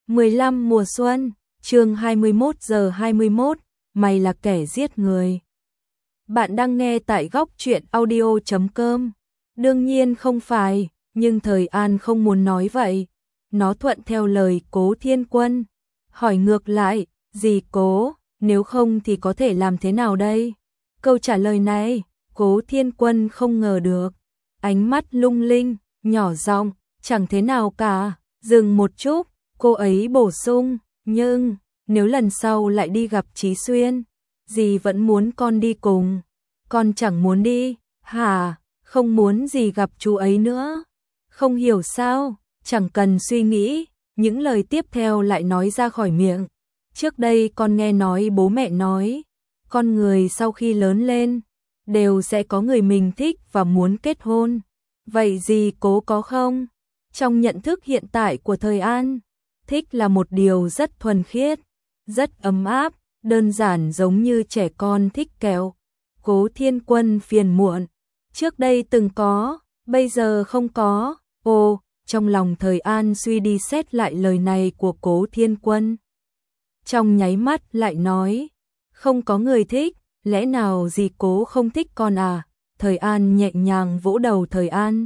15 mùa xuân, chương 21:21, mày là kẻ giết người. Bạn đang nghe tại góc truyện audio.com. Đương nhiên không phải, nhưng Thời An không muốn nói vậy. Nó thuận theo lời Cố Thiên Quân, hỏi ngược lại, gì Cố, nếu không thì có thể làm thế nào đây? Câu trả lời này, Cố Thiên Quân không ngờ được. Ánh mắt lung linh, nhỏ giọng, chẳng thế nào cả, dừng một chút, cô ấy bổ sung, nhưng, nếu lần sau lại đi gặp Chí Xuyên, dì vẫn muốn con đi cùng. Con chẳng muốn đi, hả, không muốn gì gặp chú ấy nữa. Không hiểu sao, chẳng cần suy nghĩ, những lời tiếp theo lại nói ra khỏi miệng. Trước đây con nghe nói bố mẹ nói, con người sau khi lớn lên, đều sẽ có người mình thích và muốn kết hôn. Vậy dì Cố có không? Trong nhận thức hiện tại của Thời An, thích là một điều rất thuần khiết, rất ấm áp, đơn giản giống như trẻ con thích kẹo. Cố Thiên Quân phiền muộn, trước đây từng có, bây giờ không có. Ồ, trong lòng Thời An suy đi xét lại lời này của Cố Thiên Quân. Trong nháy mắt lại nói, không có người thích, lẽ nào dì Cố không thích con à? Thời An nhẹ nhàng vỗ đầu Thời An.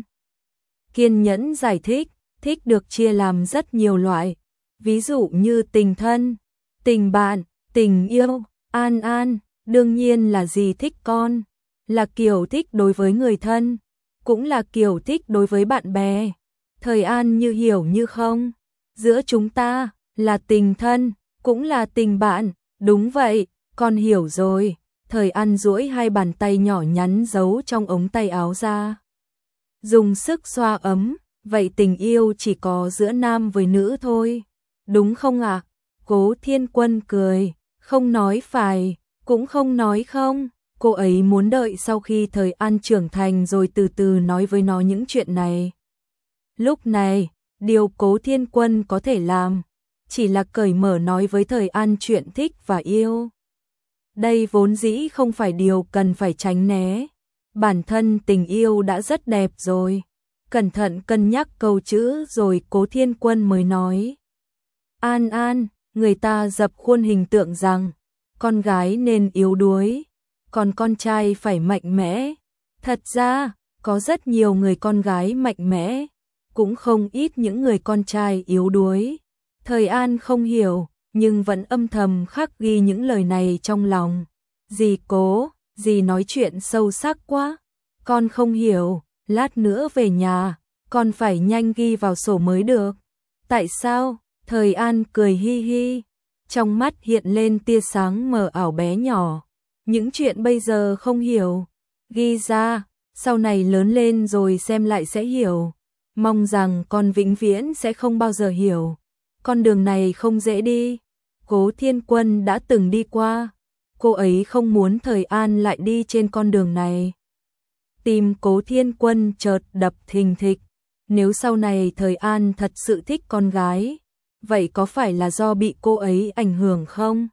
Kiên nhẫn giải thích, thích được chia làm rất nhiều loại, ví dụ như tình thân, tình bạn, tình yêu. An, đương nhiên là dì thích con, là kiểu thích đối với người thân, cũng là kiểu thích đối với bạn bè. Thời An như hiểu như không, giữa chúng ta là tình thân, cũng là tình bạn. Đúng vậy, con hiểu rồi. Thời An duỗi hai bàn tay nhỏ nhắn giấu trong ống tay áo ra, dùng sức xoa ấm. Vậy tình yêu chỉ có giữa nam với nữ thôi, đúng không ạ? Cố Thiên Quân cười, không nói phải, cũng không nói không. Cô ấy muốn đợi sau khi Thời An trưởng thành rồi từ từ nói với nó những chuyện này. Lúc này, điều Cố Thiên Quân có thể làm chỉ là cởi mở nói với Thời An chuyện thích và yêu. Đây vốn dĩ không phải điều cần phải tránh né. Bản thân tình yêu đã rất đẹp rồi. Cẩn thận cân nhắc câu chữ rồi Cố Thiên Quân mới nói. An, người ta dập khuôn hình tượng rằng con gái nên yếu đuối, còn con trai phải mạnh mẽ. Thật ra, có rất nhiều người con gái mạnh mẽ, cũng không ít những người con trai yếu đuối. Thời An không hiểu, nhưng vẫn âm thầm khắc ghi những lời này trong lòng. Dì Cố, dì nói chuyện sâu sắc quá, con không hiểu, lát nữa về nhà, con phải nhanh ghi vào sổ mới được. Tại sao? Thời An cười hi hi, trong mắt hiện lên tia sáng mờ ảo bé nhỏ. Những chuyện bây giờ không hiểu, ghi ra, sau này lớn lên rồi xem lại sẽ hiểu. Mong rằng con vĩnh viễn sẽ không bao giờ hiểu. Con đường này không dễ đi. Cố Thiên Quân đã từng đi qua. Cô ấy không muốn Thời An lại đi trên con đường này. Tim Cố Thiên Quân chợt đập thình thịch. Nếu sau này Thời An thật sự thích con gái, vậy có phải là do bị cô ấy ảnh hưởng không?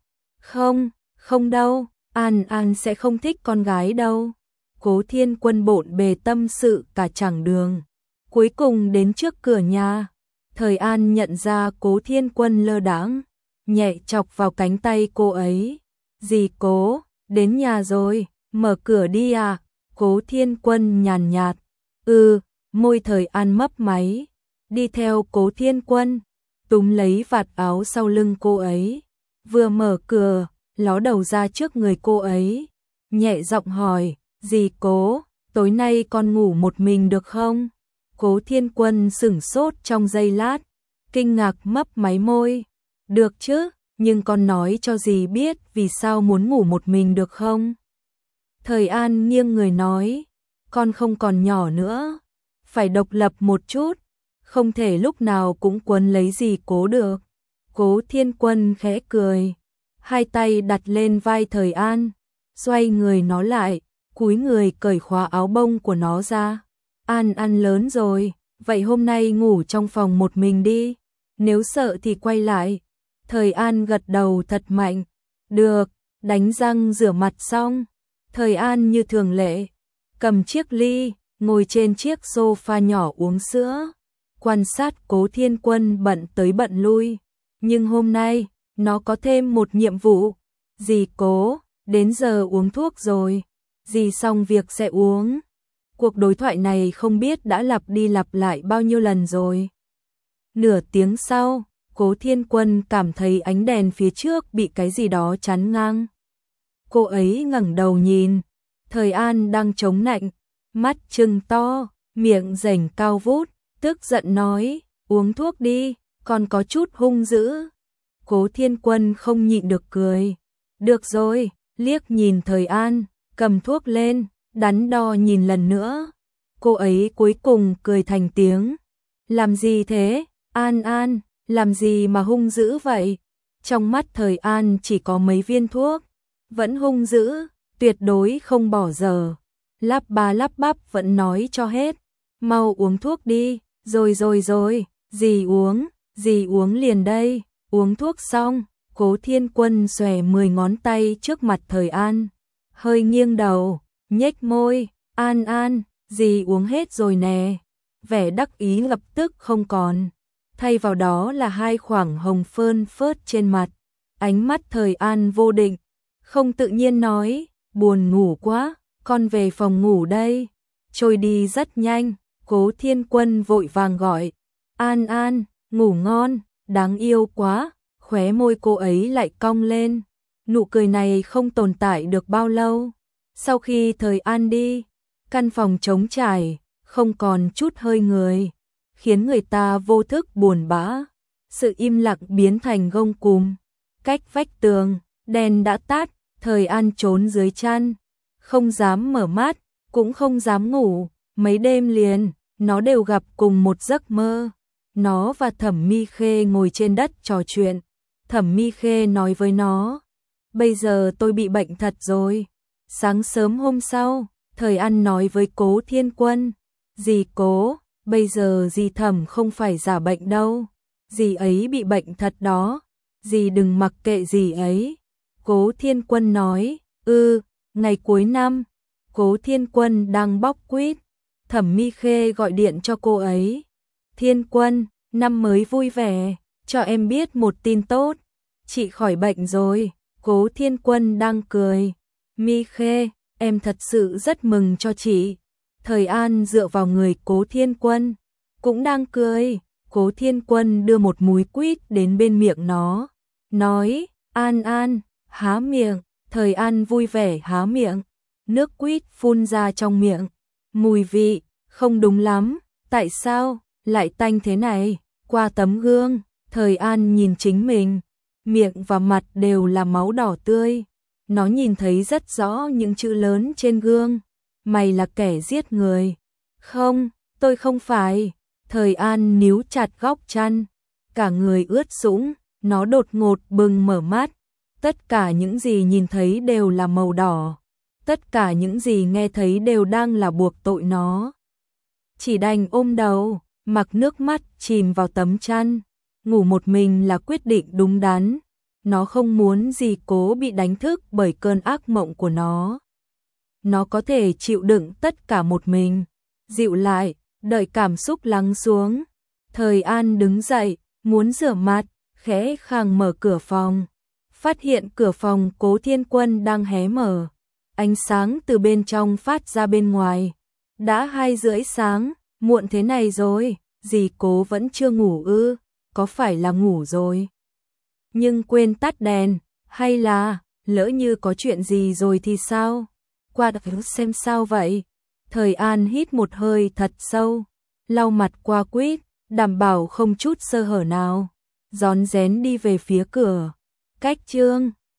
Không đâu, An sẽ không thích con gái đâu. Cố Thiên Quân bộn bề tâm sự cả chặng đường. Cuối cùng đến trước cửa nhà, Thời An nhận ra Cố Thiên Quân lơ đãng, nhẹ chọc vào cánh tay cô ấy. Dì Cố, đến nhà rồi, mở cửa đi à? Cố Thiên Quân nhàn nhạt. Môi Thời An mấp máy, đi theo Cố Thiên Quân, túm lấy vạt áo sau lưng cô ấy. Vừa mở cửa, ló đầu ra trước người cô ấy, nhẹ giọng hỏi, dì Cố, tối nay con ngủ một mình được không? Cố Thiên Quân sửng sốt trong giây lát, kinh ngạc mấp máy môi. Được chứ, nhưng con nói cho dì biết vì sao muốn ngủ một mình được không? Thời An nghiêng người nói, con không còn nhỏ nữa, phải độc lập một chút, không thể lúc nào cũng quấn lấy dì Cố được. Cố Thiên Quân khẽ cười, hai tay đặt lên vai Thời An, xoay người nó lại, cúi người cởi khóa áo bông của nó ra. An lớn rồi, vậy hôm nay ngủ trong phòng một mình đi, nếu sợ thì quay lại. Thời An gật đầu thật mạnh. Được. Đánh răng rửa mặt xong, Thời An như thường lệ, cầm chiếc ly, ngồi trên chiếc sofa nhỏ uống sữa, quan sát Cố Thiên Quân bận tới bận lui. Nhưng hôm nay, nó có thêm một nhiệm vụ. Dì Cố, đến giờ uống thuốc rồi. Dì xong việc sẽ uống. Cuộc đối thoại này không biết đã lặp đi lặp lại bao nhiêu lần rồi. Nửa tiếng sau, Cố Thiên Quân cảm thấy ánh đèn phía trước bị cái gì đó chắn ngang. Cô ấy ngẩng đầu nhìn, Thời An đang chống nạnh, mắt trừng to, miệng rảnh cao vút, tức giận nói, uống thuốc đi, còn có chút hung dữ. Cố Thiên Quân không nhịn được cười. Được rồi, liếc nhìn Thời An, cầm thuốc lên, đắn đo nhìn lần nữa. Cô ấy cuối cùng cười thành tiếng. Làm gì thế, An An, làm gì mà hung dữ vậy? Trong mắt Thời An chỉ có mấy viên thuốc, vẫn hung dữ, tuyệt đối không bỏ dở. Lắp ba lắp bắp vẫn nói cho hết. Mau uống thuốc đi, rồi, dì uống liền đây. Uống thuốc xong, Cố Thiên Quân xòe 10 ngón tay trước mặt Thời An, hơi nghiêng đầu, nhếch môi, An An, dì uống hết rồi nè. Vẻ đắc ý lập tức không còn, thay vào đó là hai khoảng hồng phơn phớt trên mặt. Ánh mắt Thời An vô định, không tự nhiên nói, buồn ngủ quá, con về phòng ngủ đây. Trôi đi rất nhanh, Cố Thiên Quân vội vàng gọi, An An, ngủ ngon, đáng yêu quá. Khóe môi cô ấy lại cong lên. Nụ cười này không tồn tại được bao lâu. Sau khi Thời An đi, căn phòng trống trải, không còn chút hơi người, khiến người ta vô thức buồn bã. Sự im lặng biến thành gông cùm. Cách vách tường, đèn đã tắt, Thời An trốn dưới chăn, không dám mở mắt, cũng không dám ngủ. Mấy đêm liền, nó đều gặp cùng một giấc mơ. Nó và Thẩm Mi Khê ngồi trên đất trò chuyện. Thẩm Mi Khê nói với nó, bây giờ tôi bị bệnh thật rồi. Sáng sớm hôm sau, Thời An nói với Cố Thiên Quân, dì Cố, bây giờ dì Thẩm không phải giả bệnh đâu. Dì ấy bị bệnh thật đó, dì đừng mặc kệ dì ấy. Cố Thiên Quân nói, ngày cuối năm, Cố Thiên Quân đang bóc quýt. Thẩm Mi Khê gọi điện cho cô ấy. Thiên Quân, năm mới vui vẻ, cho em biết một tin tốt. Chị khỏi bệnh rồi. Cố Thiên Quân đang cười. Mi Khê, em thật sự rất mừng cho chị. Thời An dựa vào người Cố Thiên Quân, cũng đang cười. Cố Thiên Quân đưa một múi quýt đến bên miệng nó, nói, An An, há miệng. Thời An vui vẻ há miệng, nước quýt phun ra trong miệng. Mùi vị, không đúng lắm, tại sao lại tanh thế này? Qua tấm gương, Thời An nhìn chính mình, miệng và mặt đều là máu đỏ tươi. Nó nhìn thấy rất rõ những chữ lớn trên gương. Mày là kẻ giết người. Không, tôi không phải. Thời An níu chặt góc chăn, cả người ướt sũng. Nó đột ngột bừng mở mắt. Tất cả những gì nhìn thấy đều là màu đỏ. Tất cả những gì nghe thấy đều đang là buộc tội nó. Chỉ đành ôm đầu, mặc nước mắt chìm vào tấm chăn. Ngủ một mình là quyết định đúng đắn. Nó không muốn dì Cố bị đánh thức bởi cơn ác mộng của nó. Nó có thể chịu đựng tất cả một mình. Dịu lại, đợi cảm xúc lắng xuống. Thời An đứng dậy, muốn rửa mặt, khẽ khàng mở cửa phòng. Phát hiện cửa phòng Cố Thiên Quân đang hé mở. Ánh sáng từ bên trong phát ra bên ngoài. Đã 2:30 sáng, muộn thế này rồi, dì Cố vẫn chưa ngủ ư? Có phải là ngủ rồi nhưng quên tắt đèn, hay là lỡ như có chuyện gì rồi thì sao? Qua xem sao vậy? Thời An hít một hơi thật sâu, lau mặt qua quýt, đảm bảo không chút sơ hở nào, rón rén đi về phía cửa. Cách chương